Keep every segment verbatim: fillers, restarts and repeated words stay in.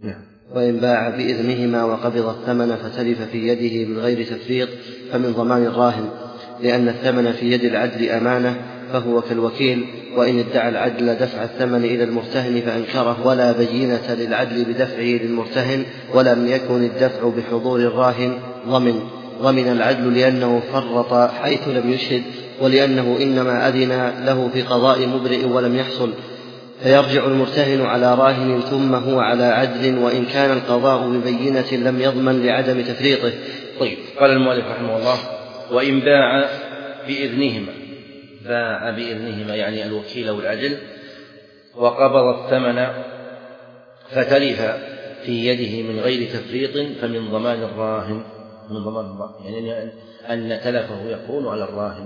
وإن باع بإذنهما وقبض الثمن فتلف في يده من غير تفريط فمن ضمان الراهن، لأن الثمن في يد العدل أمانة فهو كالوكيل. وإن ادعى العدل دفع الثمن إلى المرتهن فأنكره ولا بينة للعدل بدفعه للمرتهن ولم يكن الدفع بحضور الراهن ضمن ضمن العدل لأنه فرط حيث لم يشهد، ولأنه إنما أذن له في قضاء مبرئ ولم يحصل، فيرجع المرتهن على راهن ثم هو على عدل، وإن كان القضاء ببينة لم يضمن لعدم تفريطه. طيب، قال المؤلف رحمه الله: وإن باع بإذنهما، باع بإذنهما يعني الوكيل أو العدل، وقبض الثمن فتلف في يده من غير تفريط فمن ضمان الراهن، من ضمان الراهن يعني أن تلفه يكون على الراهن.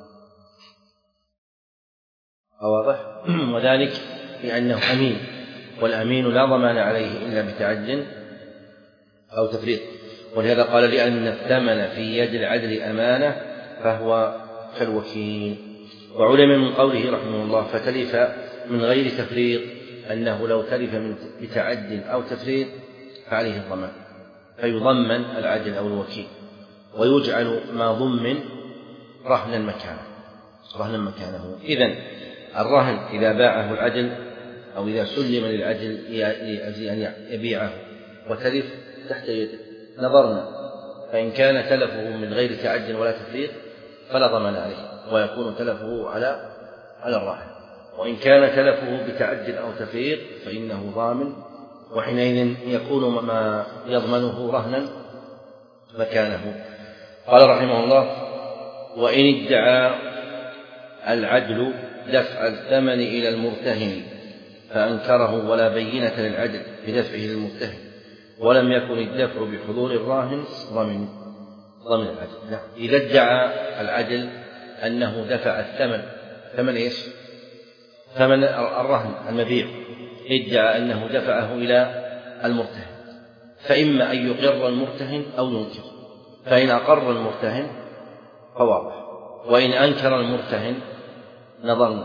واضح؟ وذلك لأنه أمين، والأمين لا ضمان عليه إلا بتعد أو تفريط. ولهذا قال: لأن الثمن في يد العدل أمانة فهو كالوكيل. وعلم من قوله رحمه الله فتلف من غير تفريط أنه لو تلف من بتعد أو تفريط فعليه الضمان، فيضمن العدل أو الوكيل، ويجعل ما ضمن رهنا مكانه رهنا مكانه. إذن الرهن إذا باعه العدل أو إذا سلم للعدل لأجل أن يبيعه وتلف تحت يده، نظرنا فإن كان تلفه من غير تعد ولا تفريط فلا ضمان عليه ويكون تلفه على على الراهن، وإن كان تلفه بتعد أو تفريط فإنه ضامن، وحينئذ يكون ما يضمنه رهنا مكانه. قال رحمه الله: وإن ادعى العدل دفع الثمن إلى المرتهن فأنكره ولا بينة للعدل بدفعه للمرتهن ولم يكن الدفع بحضور الراهن ضمن ضمن العدل. نعم. إذا ادعى العدل أنه دفع الثمن، ثمن إيش؟ ثمن الرهن المبيع، ادعى أنه دفعه إلى المرتهن، فإما أن يقر المرتهن أو ينكر، فإن أقر المرتهن فواضح، وإن أنكر المرتهن نظرنا،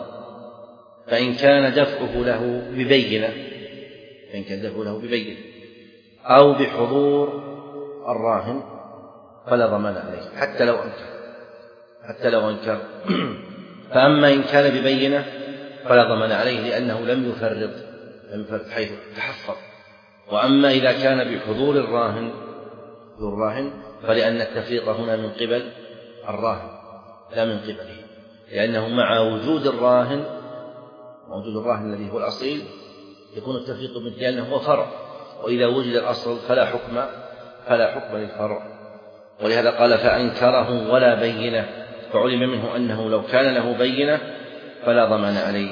فإن كان دفعه له ببينة فإن كان دفعه له ببينة أو بحضور الراهن فلا ضمان عليه حتى لو أنكر حتى لو أنكر فأما إن كان ببينة فلا ضمان عليه لأنه لم يفرط لم يفرط حيث تحفظ. وأما إذا كان بحضور الراهن الراهن فلأن التفريط هنا من قبل الراهن لا من قبله، لأنه مع وجود الراهن وجود الراهن الذي هو الأصيل يكون التفريط منه، لأنه هو فرع، وإذا وجد الأصل فلا حكم فلا حكم للفرع. ولهذا قال: فأنكره ولا بينة، فعلم منه أنه لو كان له بينة فلا ضمان عليه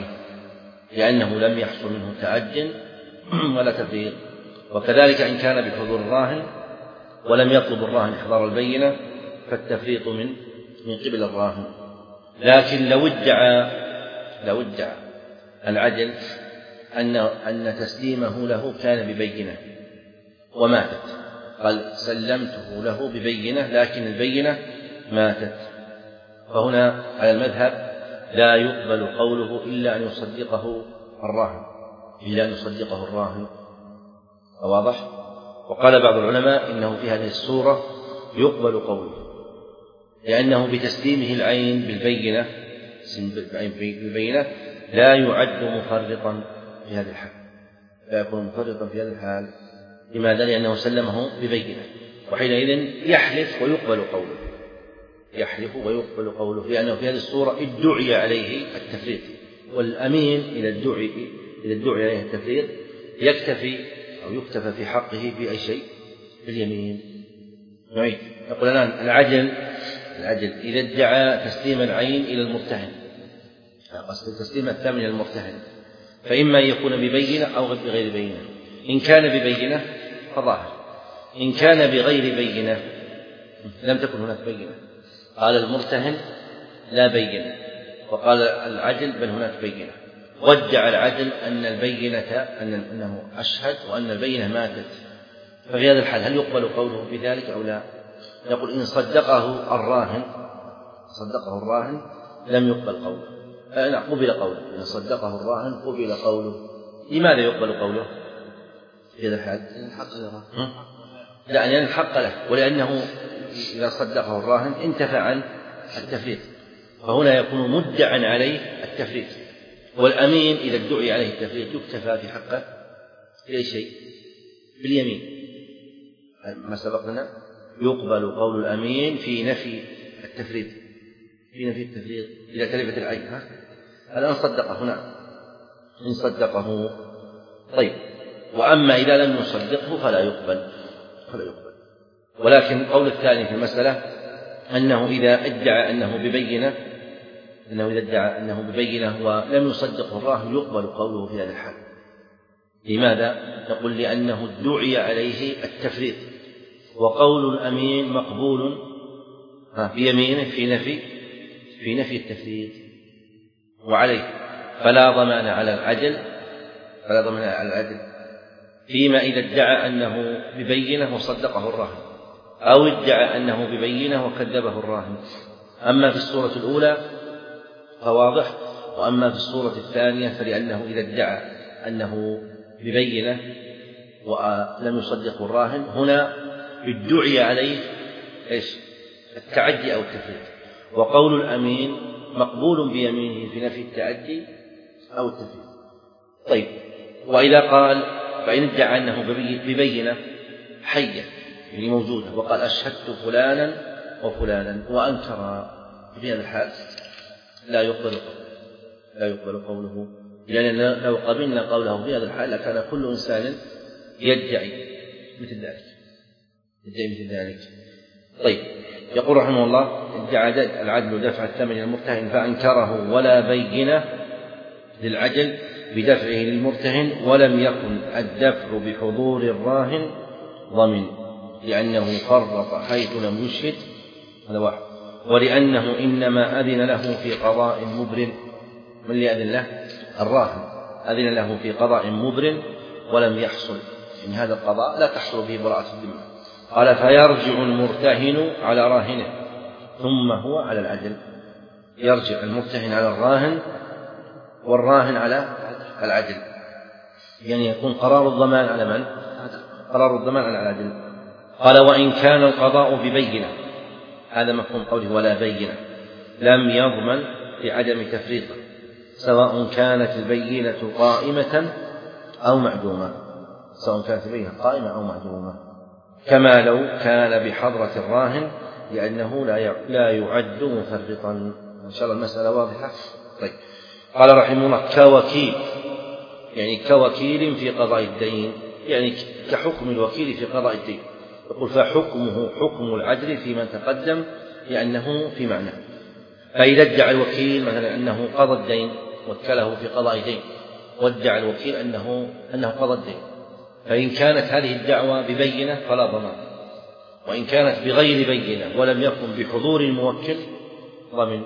لأنه لم يحصل منه تعد ولا تفريط. وكذلك إن كان بحضور الراهن ولم يطلب الراهن إحضار البينة فالتفريط من من قبل الراهن. لكن لو ادعى لو ادعى العدل أن أن تسليمه له كان ببينة وماتت، قال: سلمته له ببينة لكن البينة ماتت، فهنا على المذهب لا يقبل قوله إلا أن يصدقه الراهن إلا أن يصدقه الراهن. واضح؟ وقال بعض العلماء إنه في هذه الصورة يقبل قوله، لأنه بتسليمه العين بالبينة بالبينة لا يعد مفرطا في هذه الحال لا يكون مفرطا في هذه الحال. لماذا؟ لأنه سلمه ببينة، وحينئذ يحلف ويقبل قوله يحلف ويقبل قوله لأنه في هذه الصورة ادعي عليه التفريط، والأمين إذا ادعي إذا ادعي عليه التفريط يكتفي أو يكتفى في حقه في أي شيء باليمين. نعيد نقول الآن: العدل العدل إذا ادعى تسليم العين إلى المرتهن، قصد تسليم الثمن إلى المرتهن، فإما أن يكون ببينة أو بغير بينة. إن كان ببينة فظاهر، إن كان بغير بينة لم تكن هناك بينة، قال المرتهن لا بينة وقال العدل بل هناك بينة، وادعى العدل أن البينة أن أنه أشهد وأن البينة ماتت، ففي هذا الحال هل يقبل قوله بذلك أو لا؟ يقول: إن صدقه الراهن صدقه الراهن لم يقبل قوله، لا قبل قوله. إن صدقه الراهن قبل قوله. لماذا يقبل قوله؟ في هذا الحال؟ الحق له. لا، لأن الحق له، ولأنه إذا صدقه الراهن انتفع عن التفريط، فهنا يكون مدعا عليه التفريط. والأمين إذا ادعي عليه التفريط يكتفى في حقه بأي شيء؟ باليمين. ما سبق لنا يقبل قول الأمين في نفي التفريط، في نفي التفريط إذا تلفت العين. ها الآن صدقه هنا إن صدقه. طيب، وأما إذا لم يصدقه فلا يقبل فلا يقبل. ولكن القول الثاني في المسألة أنه إذا ادعى أنه ببينة أنه إذا ادعى أنه ببينة ولم يصدقه الراهن يقبل قوله في هذا الحال. لماذا؟ نقول لأنه ادعي عليه التفريط، وقول الأمين مقبول بيمينه في نفي في نفي التفريط، وعليه فلا ضمان على العدل فلا ضمان على العدل فيما إذا ادعى أنه ببينة وصدقه الراهن، أو ادعى أنه ببينة وكذبه الراهن. أما في الصورة الأولى فواضح، وأما في الصورة الثانية فلأنه إذا ادعى أنه ببينة ولم يصدقه الراهن هنا ادعي عليه إيش؟ التعدي أو التفريط، وقول الأمين مقبول بيمينه في نفي التعدي أو التفريط. طيب، وإذا قال فإن ادعى أنه ببينة حية يعني موجودة وقال أشهدت فلانا وفلانا وأنكر، في هذا الحال لا يقبل لا يقبل قوله، لأن لو قبلنا قوله في هذا الحال لكان كل إنسان يدعي مثل ذلك يدعي مثل ذلك. طيب، يقول رحمه الله ادعى العدل دفع الثمن للمرتهن فأنكره ولا بينة للعدل بدفعه للمرتهن ولم يكن الدفع بحضور الراهن ضمن، لأنه فرط حيث لم يشهد، هذا واحد، ولأنه إنما أذن له في قضاء مبرم. من اللي أذن له؟ الراهن أذن له في قضاء مبرم ولم يحصل، إن هذا القضاء لا تحصل به براءة الذمة. قال فيرجع المرتهن على راهنه ثم هو على العدل. يرجع المرتهن على الراهن والراهن على العدل، يعني يكون قرار الضمان على من؟ قرار الضمان على العدل. قال وإن كان القضاء ببينة، هذا مفهوم قوله ولا بينة، لم يضمن لعدم تفريطه سواء كانت البينة قائمة أو معدومة سواء كانت البينة قائمة أو معدومة، كما لو كان بحضرة الراهن، لأنه لا يعد مفرطا. إن شاء الله المسألة واضحة. طيب، قال رحمه الله كوكيل، يعني كوكيل في قضاء الدين، يعني كحكم الوكيل في قضاء الدين. يقول فحكمه حكم العدل فيما تقدم لأنه في معنى. فإذا ادعى الوكيل مثلا أنه قضى الدين وكله في قضاء دين، وادعى الوكيل أنه أنه قضى الدين، فإن كانت هذه الدعوة ببينة فلا ضمان، وإن كانت بغير بينة ولم يكن بحضور الموكل ضمن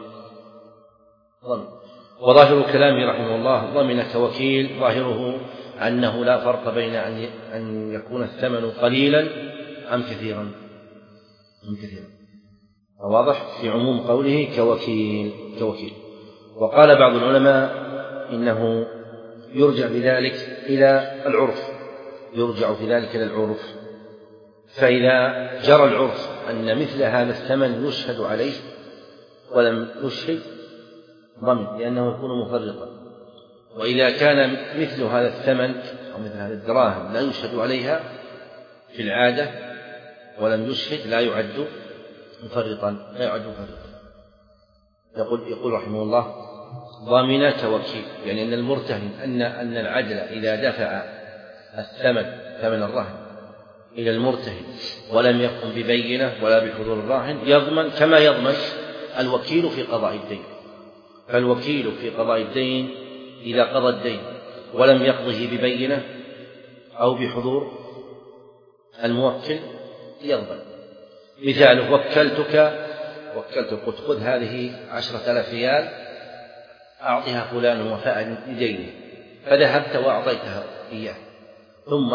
ضمن وظاهر كلامه رحمه الله ضمن كوكيل، ظاهره أنه لا فرق بين أن يكون الثمن قليلا أم كثيرا أم كثيرا واضح في عموم قوله كوكيل كوكيل. وقال بعض العلماء إنه يرجع بذلك إلى العرف يرجع في ذلك إلى العرف فإذا جرى العرف أن مثل هذا الثمن يشهد عليه ولم يشهد ضمن لأنه يكون مفرطا، وإذا كان مثل هذا الثمن أو مثل هذه الدراهم لا يشهد عليها في العادة ولم يشهد لا يعد مفرطا لا يعد مفرطا. يقول يقول رحمه الله ضامن كوكيل، يعني أن المرتهن أن أن العدل إذا دفع الثمن ثمن الرهن إلى المرتهن ولم يكن ببينة ولا بحضور الراهن يضمن كما يضمن الوكيل في قضاء الدين. فالوكيل في قضاء الدين إذا قضى الدين ولم يقضه ببينة أو بحضور الموكل يضمن. مثاله وكلتك وكلتك قلت خذ هذه عشرة آلاف ريال أعطيها فلان وفاء لدينه، فذهبت وأعطيتها إياه، ثم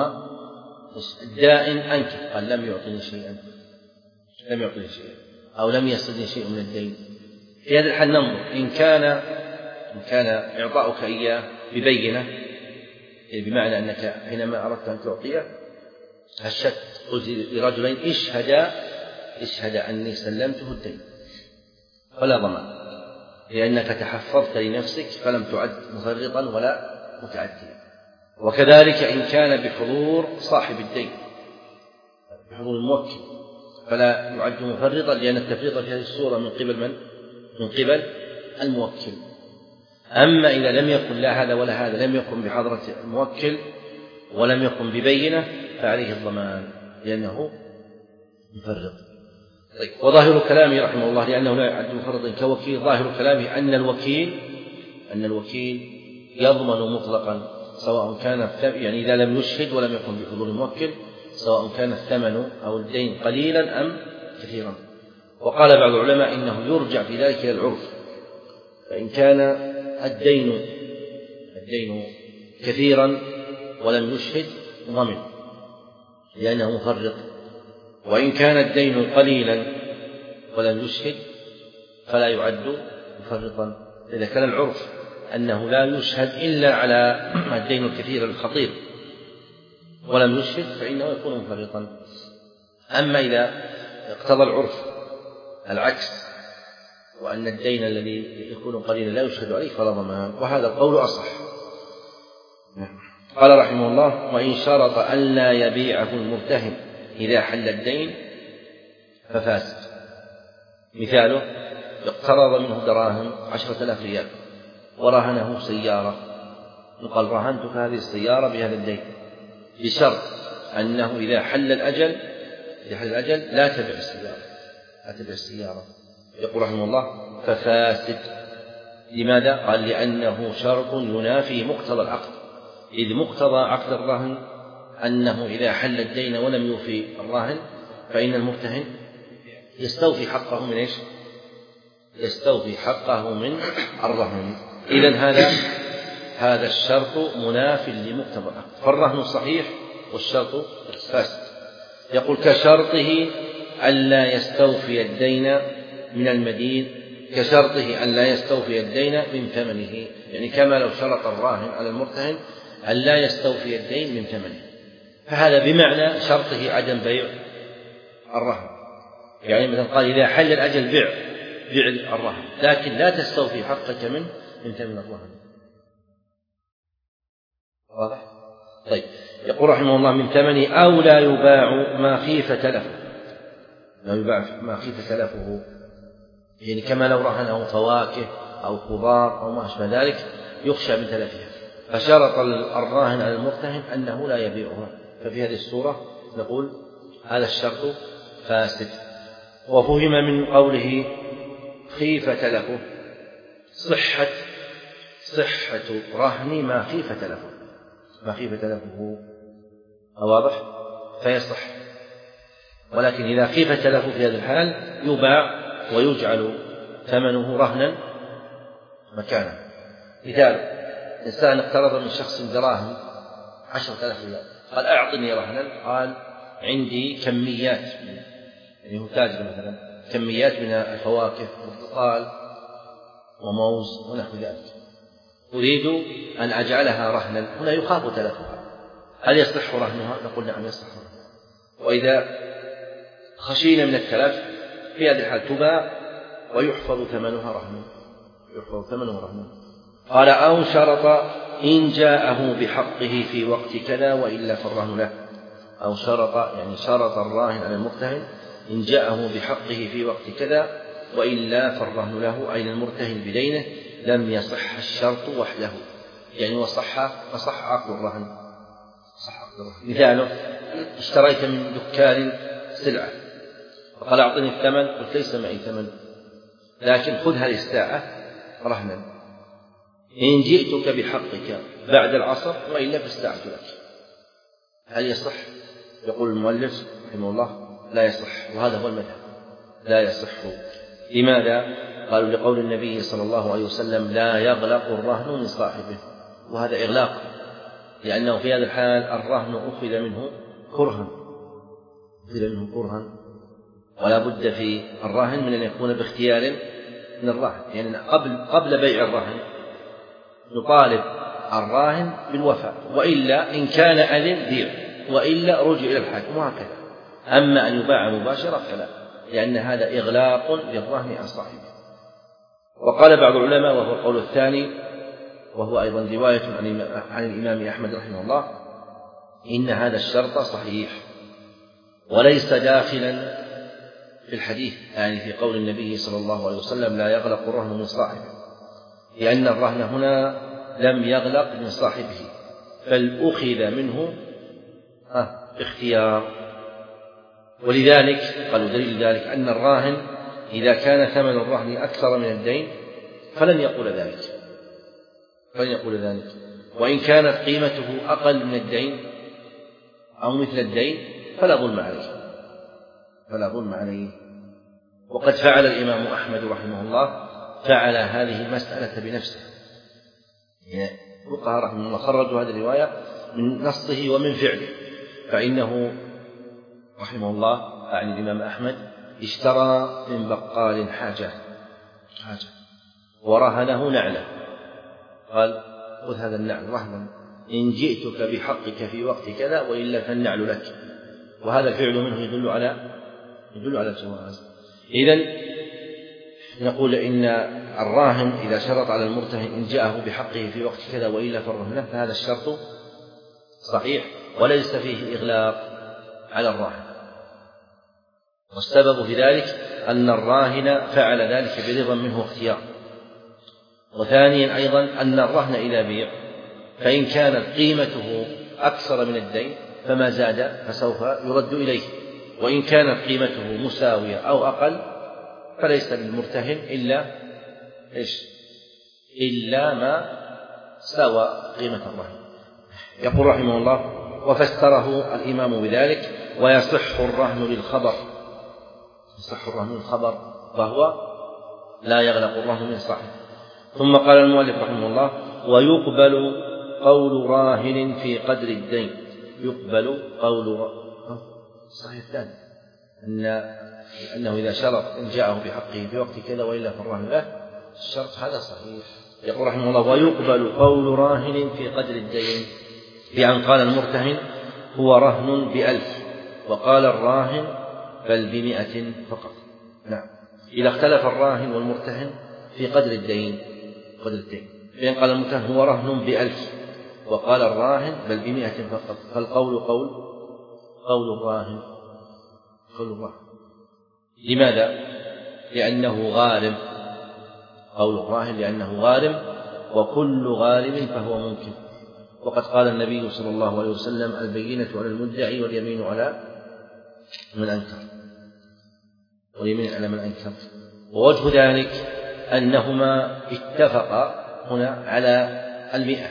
الدائن أنكر قال لم يعطني شيئا لم يعطني شيئا أو لم يصلني شيء من الدين. في هذا الحال ننظر إن كان إن كان إعطاؤك إياه ببينة بمعنى أنك حينما أردت أن تعطيه هشت قلت لرجلين اشهدا اشهدا أني سلمته الدين فلا ضمان، لأنك تحفظت لنفسك فلم تعد مفرطا ولا متعديا. وكذلك إن كان بحضور صاحب الدين، بحضور الموكل، فلا يعد مفرطا، لأن التفريط في هذه الصورة من قبل من؟ من قبل الموكل. أما إذا لم يكن لا هذا ولا هذا، لم يكن بحضرة الموكل ولم يكن ببينة، فعليه الضمان لأنه مفرط. طيب. وظاهر كلامه رحمه الله لأنه لا يعد مفرطا كوكيل، ظاهر كلامه أن الوكيل أن الوكيل يضمن مطلقا، سواء كان يعني إذا لم يشهد ولم يكن بحضور الموكل، سواء كان الثمن أو الدين قليلا أم كثيرا. وقال بعض العلماء إنه يرجع في ذلك إلى العرف، فإن كان الدين الدين كثيرا ولم يشهد ضمن لأنه مفرط، وإن كان الدين قليلا ولم يشهد فلا يعد مفرطا. إذا كان العرف أنه لا يشهد إلا على الدين الكثير الخطير ولم يشهد فإنه يكون مفرطا. أما إذا اقتضى العرف العكس، وأن الدين الذي يكون قليلا لا يشهد عليه فلا ضمان، وهذا القول أصح. قال رحمه الله: وإن شرط أن لا يبيعه المرتهن إذا حل الدين ففاسد. مثاله: اقترض منه دراهم عشرة آلاف ريال ورهنه سيارة، قال: رهنتك هذه السيارة بهذا الدين بشرط أنه إذا حل الأجل إذا حل الأجل لا تبع السيارة لا تبع السيارة يقول رحمه الله: ففاسد. لماذا؟ قال: لأنه شرط ينافي مقتضى العقد، إذ مقتضى عقد الرهن أنه إذا حل الدين ولم يوفي الراهن فإن المرتهن يستوفي حقه من إيش؟ يستوفي حقه من الرهن. إذن هذا هذا الشرط مناف لمقتضى العقد، فالرهن صحيح والشرط فاسد. يقول: كشرطه ألا يستوفي الدين من المدين كشرطه أن لا يستوفي الدين من ثمنه، يعني كما لو شرط الراهن على المرتهن أن لا يستوفي الدين من ثمنه، فهذا بمعنى شرطه عدم بيع الرهن. يعني مثلا قال: إذا حل الأجل بيع بيع الرهن، لكن لا تستوفي حقك من من ثمن الرهن. واضح؟ طيب. يقول رحمه الله: من ثمنه أو لا يباع ما خيف تلفه، لا يباع ما خيف تلفه، يعني كما لو رهنه فواكه أو خضار أو ما أشبه ذلك يخشى من تلفها، فشرط الراهن على المرتهن أنه لا يبيعها، ففي هذه الصورة نقول هذا الشرط فاسد. وفهم من قوله خيف تلفه صحة صحة رهن ما خيف تلفه ما خيف تلفه واضح؟ فيصح. ولكن إذا خيف تلفه في هذا الحال يباع ويجعل ثمنه رهنا مكانه. مثال: إنسان اقترض من شخص دراهم عشرة آلاف ريال، قال: أعطني رهنا. قال: عندي كميات، يعني هو تاجر مثلا، كميات من الفواكه برتقال وموز ونحو ذلك، أريد أن أجعلها رهنا. هنا يخاف تلفها، هل يصح رهنها؟ نقول: نعم يصح رهنها. وإذا خشينا من التلف في هذه الحال تباع ويحفظ ثمنها رهنا يحفظ ثمنها رهنا. قال: أو شرط إن جاءه بحقه في وقت كذا وإلا فالرهن له. أو شرط يعني شرط الراهن على المرتهن إن جاءه بحقه في وقت كذا وإلا فالرهن له، أي المرتهن بدينه، لم يصح الشرط وحده، يعني وصح فصح عقد الرهن. صح عقد الرهن. مثاله: اشتريت من دكان سلعة فقال: أعطني الثمن، قلت: ليس معي ثمن، لكن خذ هذه الساعة رهنا، إن جئتك بحقك بعد العصر وإلا فاستعت لك. هل يصح؟ يقول المؤلف رحمه الله: لا يصح، وهذا هو المذهب، لا يصح. لماذا؟ قالوا: لقول النبي صلى الله عليه وسلم: لا يغلق الرهن من صاحبه، وهذا إغلاق، لأنه في هذا الحال الرهن أخذ منه كرها أخذ منه كرها ولا بد في الرهن من أن يكون باختيار من الراهن، يعني قبل قبل بيع الرهن نطالب الراهن بالوفاء، وإلا إن كان أذن بيع، وإلا رجع إلى الحاكم، وهكذا. أما أن يباع مباشرة فلا، لأن هذا إغلاق للرهن عن صاحبه. وقال بعض العلماء، وهو القول الثاني، وهو أيضا رواية عن الإمام أحمد رحمه الله، إن هذا الشرط صحيح وليس داخلا في الحديث، يعني في قول النبي صلى الله عليه وسلم لا يغلق الرهن من صاحبه، لأن الرهن هنا لم يغلق من صاحبه، بل أخذ منه اختيار. ولذلك قالوا دليل ذلك أن الراهن إذا كان ثمن الرهن أكثر من الدين فلن يقول ذلك فلن يقول ذلك وإن كانت قيمته أقل من الدين أو مثل الدين فلا ظلم عليه فلا ظلم عليه وقد فعل الإمام أحمد رحمه الله فعل هذه المسألة بنفسه. الفقهاء رحمه الله خرجوا هذه الرواية من نصه ومن فعله، فإنه رحمه الله يعني الإمام أحمد اشترى من بقال حاجة حاجة ورهنه نعله، قال خذ هذا النعل رهنا إن جئتك بحقك في وقت كذا وإلا فالنعل لك، وهذا الفعل منه يدل على يدل على الجواز. إذن نقول إن الراهن إذا شرط على المرتهن إن جاءه بحقه في وقت كذا وإلا فالرهن له، فهذا الشرط صحيح وليس فيه إغلاق على الراهن. والسبب في ذلك أن الراهن فعل ذلك برضا منه واختيار. وثانيا أيضا أن الرهن إذا بيع فإن كانت قيمته أكثر من الدين فما زاد فسوف يرد إليه، وإن كانت قيمته مساوية أو أقل فليس للمرتهن إلا إيش؟ إلا ما سوى قيمة الرهن. يقول رحمه الله وفسره الإمام بذلك ويصح الرهن للخبر يصح الرهن للخبر وهو لا يغلق الرهن من صاحبه. ثم قال المؤلف رحمه الله ويقبل قول راهن في قدر الدين. يقبل قول صحيح الثاني أن أنه إذا شرط إن جاءه بحقه في وقت كذا وإلا فالرهن له، الشرط هذا صحيح. يقول رحمه الله ويقبل قول راهن في قدر الدين، بأن قال المرتهن هو رهن بألف وقال الراهن بل بمئة فقط. نعم، إذا اختلف الراهن والمرتهن في قدر الدين قدر الدين بأن قال المرتهن هو رهن بألف وقال الراهن بل بمئة فقط، فالقول قول قول الراهن قول الراهن. لماذا؟ لأنه غارم. قول الراهن لأنه غارم، وكل غارم فهو ممكن. وقد قال النبي صلى الله عليه وسلم البينة على المدعي واليمين على من أنكر واليمين على من أنكر. ووجه ذلك أنهما اتفقا هنا على المئة.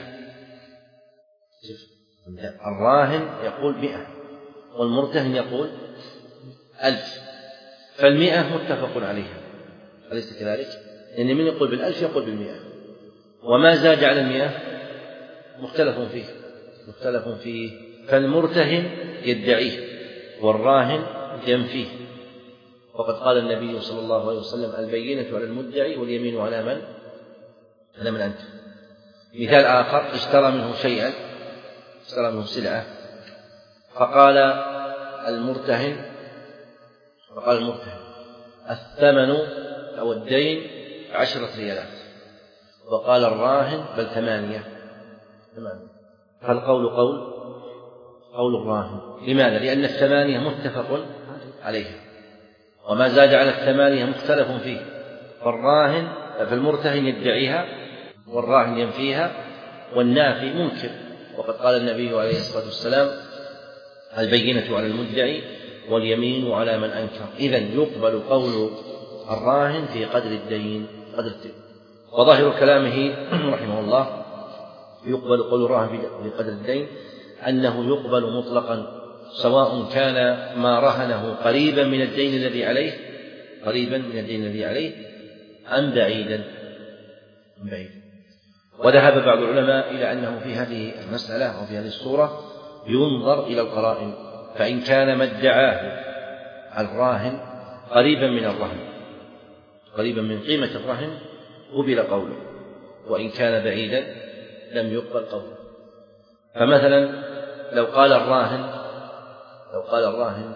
الراهن يقول مئة والمرتهن يقول ألف، فالمئة متفق عليها، أليس كذلك؟ لأن يعني من يقول بالألف يقول بالمئة، وما زاد على المئة مختلف فيه مختلف فيه فالمرتهن يدعيه والراهن ينفيه. وقد قال النبي صلى الله عليه وسلم البينة على المدعي واليمين على من على من أنت. مثال آخر اشترى منه شيئا اشترى منه سلعة فقال المرتهن فقال المرتهن الثمن أو الدين عشرة ريالات وقال الراهن بل ثمانية ثمانية فالقول قول قول الراهن. لماذا؟ لأن الثمانية متفق عليها وما زاد على الثمانية مختلف فيه، فالراهن فالمرتهن يدعيها والراهن ينفيها والنافي منكر. وقد قال النبي عليه الصلاة والسلام البينة على المدعي واليمين على من أنكر. إذن يقبل قول الراهن في قدر الدين قدر الدين. وظاهر كلامه رحمه الله يقبل قول الراهن في قدر الدين أنه يقبل مطلقا، سواء كان ما رهنه قريبا من الدين الذي عليه قريبا من الدين الذي عليه أم بعيدا أم بعيدا. وذهب بعض العلماء إلى أنه في هذه المسألة وفي هذه الصورة ينظر إلى القرائن، فإن كان ما ادعاه الراهن قريبا من الرهن قريبا من قيمة الرهن قبل قوله، وإن كان بعيدا لم يقبل قوله. فمثلا لو قال الراهن لو قال الراهن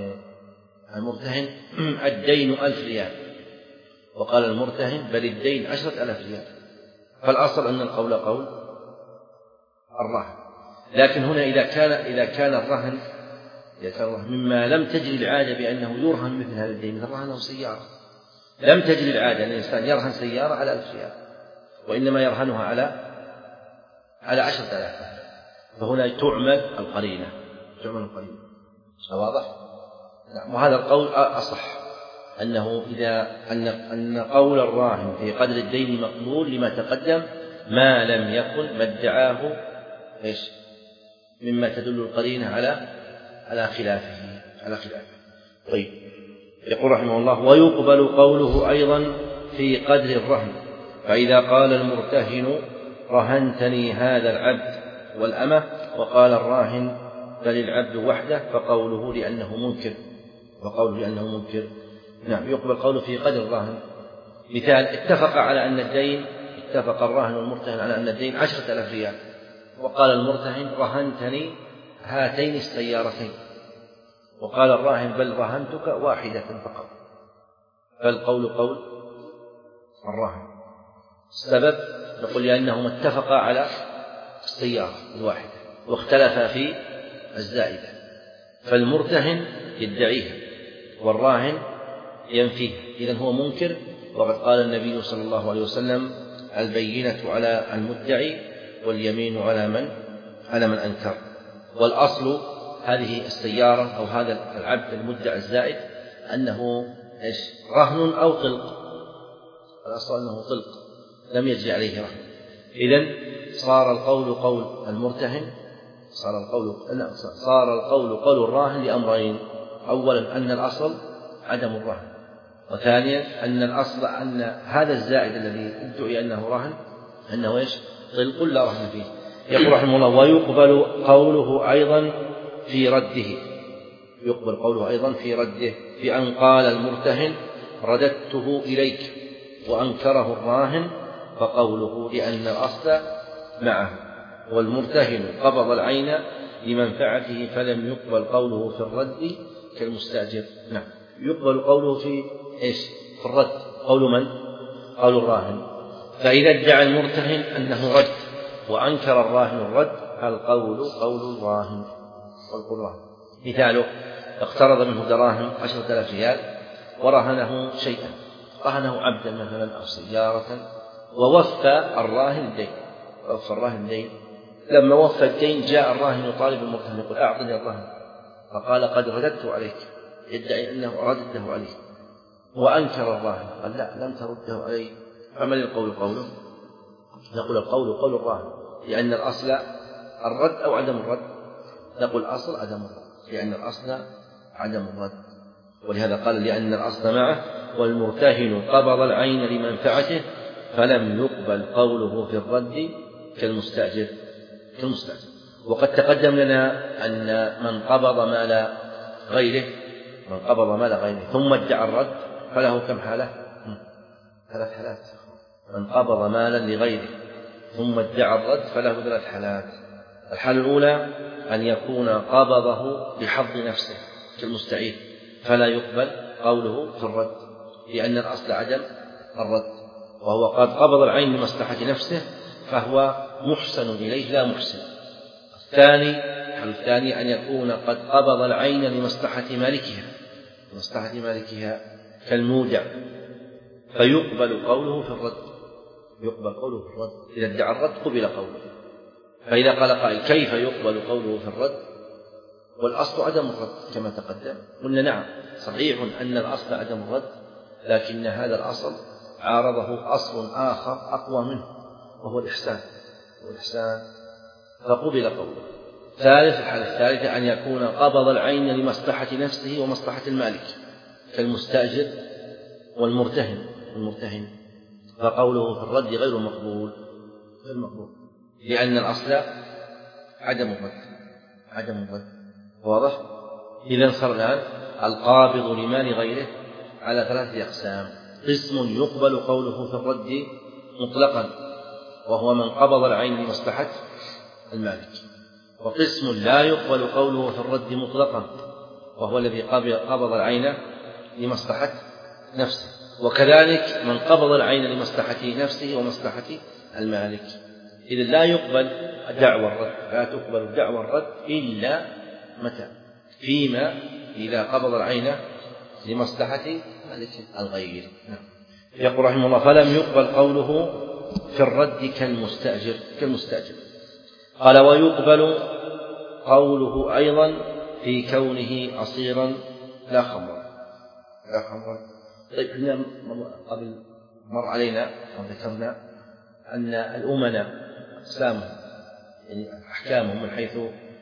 للمرتهن الدين ألف ريال، وقال المرتهن بل الدين عشرة ألاف ريال، فالأصل أن القول قول الراهن. لكن هنا إذا كان إذا كان الرهن إذا كان الرهن مما لم تجري العادة بأنه يرهن مثل هذا الدين، مثل رهنه سيارة، لم تجري العادة أن الإنسان يرهن سيارة على ألف ريال، وإنما يرهنها على على عشرة آلاف، فهنا تعمل القرينة تعمل القرينة واضح؟ نعم. وهذا القول أصح، أنه إذا أن أن قول الراهن في قدر الدين مقبول لما تقدم ما لم يكن ما ادعاه إيش مما تدل القرينة على على خلافه على خلافه. طيب، يقول رحمه الله: ويقبل قوله أيضا في قدر الرهن، فإذا قال المرتهن رهنتني هذا العبد والأمة، وقال الراهن بل العبد وحده، فقوله لأنه منكر وقوله لأنه منكر نعم يقبل قوله في قدر الراهن. مثال: اتفق على أن الدين اتفق الراهن والمرتهن على أن الدين عشرة آلاف ريال، وقال المرتهن رهنتني هاتين السيارتين، وقال الراهن بل رهنتك واحدة فقط، فالقول قول الراهن. السبب نقول لأنهما اتفقا على السيارة الواحدة واختلفا في الزائدة، فالمرتهن يدعيها والراهن ينفيها، إذن هو منكر. وقد قال النبي صلى الله عليه وسلم: البينة على المدعي واليمين على من على من أنكر. والأصل هذه السيارة أو هذا العبد المدعى الزائد أنه إيش رهن أو طلق، الأصل أنه طلق لم يجري عليه رهن، إذن صار القول قول المرتهن صار القول صار القول قول الراهن لأمرين: أولا أن الأصل عدم الرهن، وثانيا أن الأصل أن هذا الزائد الذي ادعي أنه رهن أنه إيش طلق لا رهن فيه. يقول رحمه الله: ويقبل قوله أيضا في رده يقبل قوله أيضا في رده في أن قال المرتهن رددته إليك وأنكره الراهن، فقوله لأن الأصل معه، والمرتهن قبض العين لمنفعته فلم يقبل قوله في الرد كالمستأجر. نعم يقبل قوله في إيش في الرد قول من؟ قول الراهن. فإذا ادعى المرتهن أنه رد وأنكر الراهن الرد القول قول الراهن. مثاله: اقترض منه دراهم عشرة آلاف ريال ورهنه شيئا، رهنه عبدا مثلا أو سيارة، ووفى الراهن الدين ووفى الراهن الدين لما وفى الدين جاء الراهن يطالب المرتهن يقول: أعطني الرهن، فقال: قد رددته عليك، يدعي أنه ردده عليه، وأنكر الراهن قال: لا لم ترده علي، فمن القول قوله؟ نقول القول قول الراهن، لأن الأصل الرد أو عدم الرد؟ نقول الأصل عدم الرد، لأن الأصل عدم الرد، ولهذا قال: لأن الأصل معه، والمرتهن قبض العين لمنفعته فلم يقبل قوله في الرد كالمستأجر كالمستأجر. وقد تقدم لنا أن من قبض مال غيره من قبض مال غيره ثم ادعى الرد فله كم حالة؟ ثلاث حالات. من قبض مالا لغيره ثم ادعى الرد فله ثلاث حالات. الحالة الأولى أن يكون قبضه بحظ نفسه كالمستعير، فلا يقبل قوله في الرد، لأن الأصل عدم الرد، وهو قد قبض العين لمصلحة نفسه فهو محسن إليه لا محسن. الثاني الحال الثاني أن يكون قد قبض العين لمصلحة مالكها لمصلحة مالكها كالمودع، فيقبل قوله في الرد يقبل قوله في الرد إذا ادعى الرد قبل قوله. فإذا قال قائل: كيف يقبل قوله في الرد والأصل عدم الرد كما تقدم؟ قلنا: نعم صحيح أن الأصل عدم الرد، لكن هذا الأصل عارضه أصل آخر أقوى منه وهو الإحسان والإحسان فقبل قوله. ثالث الحالة الثالثة أن يكون قبض العين لمصلحة نفسه ومصلحة المالك كالمستأجر والمرتهن المرتهن فقوله في الرد غير مقبول غير مقبول لأن الأصل عدم الرد عدم الرد واضح؟ إذن صار الآن القابض لمال غيره على ثلاثة أقسام: قسم يقبل قوله في الرد مطلقا وهو من قبض العين لمصلحة المالك. وقسم لا يقبل قوله في الرد مطلقا، وهو الذي قبض العين لمصلحة نفسه. وكذلك من قبض العين لمصلحة نفسه ومصلحة المالك. إذا لا يقبل دعوى الرد، لا تقبل دعوى الرد إلا متى؟ فيما إذا قبض العين لمصلحة الغير. يقول رحمه الله: فلم يقبل قوله في الرد كالمستأجر كالمستأجر. قال: ويقبل قوله أيضا في كونه أصيرا لا خمرا لا خمرا. طيب، احنا قبل مر علينا وذكرنا أن الأمناء أقسامهم، يعني أحكامهم من حيث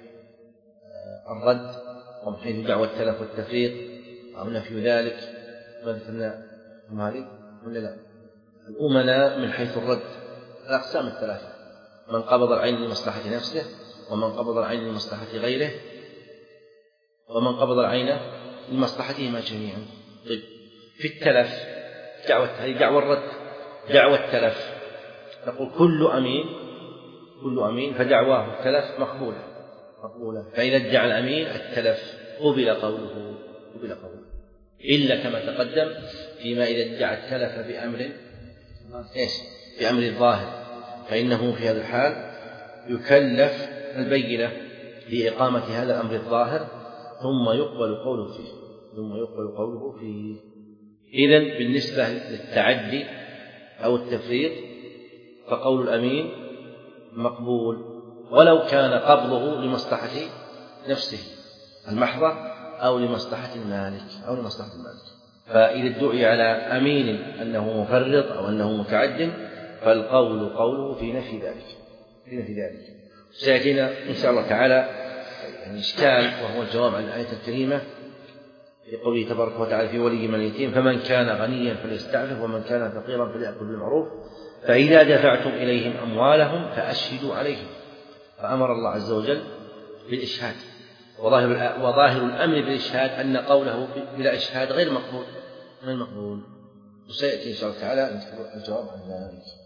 الرد ومن حيث دعوى التلف والتفريق أو نفي ذلك. ما ذكرنا مالك ولا لا؟ الأمناء من حيث الرد الأقسام الثلاثة: من قبض العين لمصلحة نفسه، ومن قبض العين لمصلحة غيره، ومن قبض العين لمصلحتهما جميعا. طيب، في التلف دعوة هذه دعوة الرد، دعوة التلف نقول كل أمين كل أمين فدعواه التلف مقبولة مقبولة فإذا ادعى الأمين التلف قبل قوله قبل قوله إلا كما تقدم فيما إذا ادعى التلف بأمر إيش بأمر الظاهر، فإنه في هذا الحال يكلف البينة لإقامة هذا الأمر الظاهر، ثم يقبل قوله فيه ثم يقبل قوله فيه. إذن بالنسبة للتعدي أو التفريط فقول الأمين مقبول ولو كان قبضه لمصلحة نفسه المحضة أو لمصلحة المالك أو لمصلحة المالك. فإذا ادعي على أمين أنه مفرط أو أنه متعد فالقول قوله في نفي ذلك في نفي ذلك. سيأتينا إن شاء الله تعالى يعني إشكال، وهو الجواب عن الآية الكريمة في قوله تبارك وتعالى في ولي من اليتيم: فمن كان غنيا فليستعفف ومن كان فقيرا فليأكل بالمعروف فإذا دفعتم إليهم أموالهم فأشهدوا عليهم. فأمر الله عز وجل بالإشهاد، وظاهر, وظاهر الأمر بالإشهاد أن قوله بلا إشهاد غير مقبول غير مقبول وسيأتي إن شاء الله تعالى الجواب عن ذلك.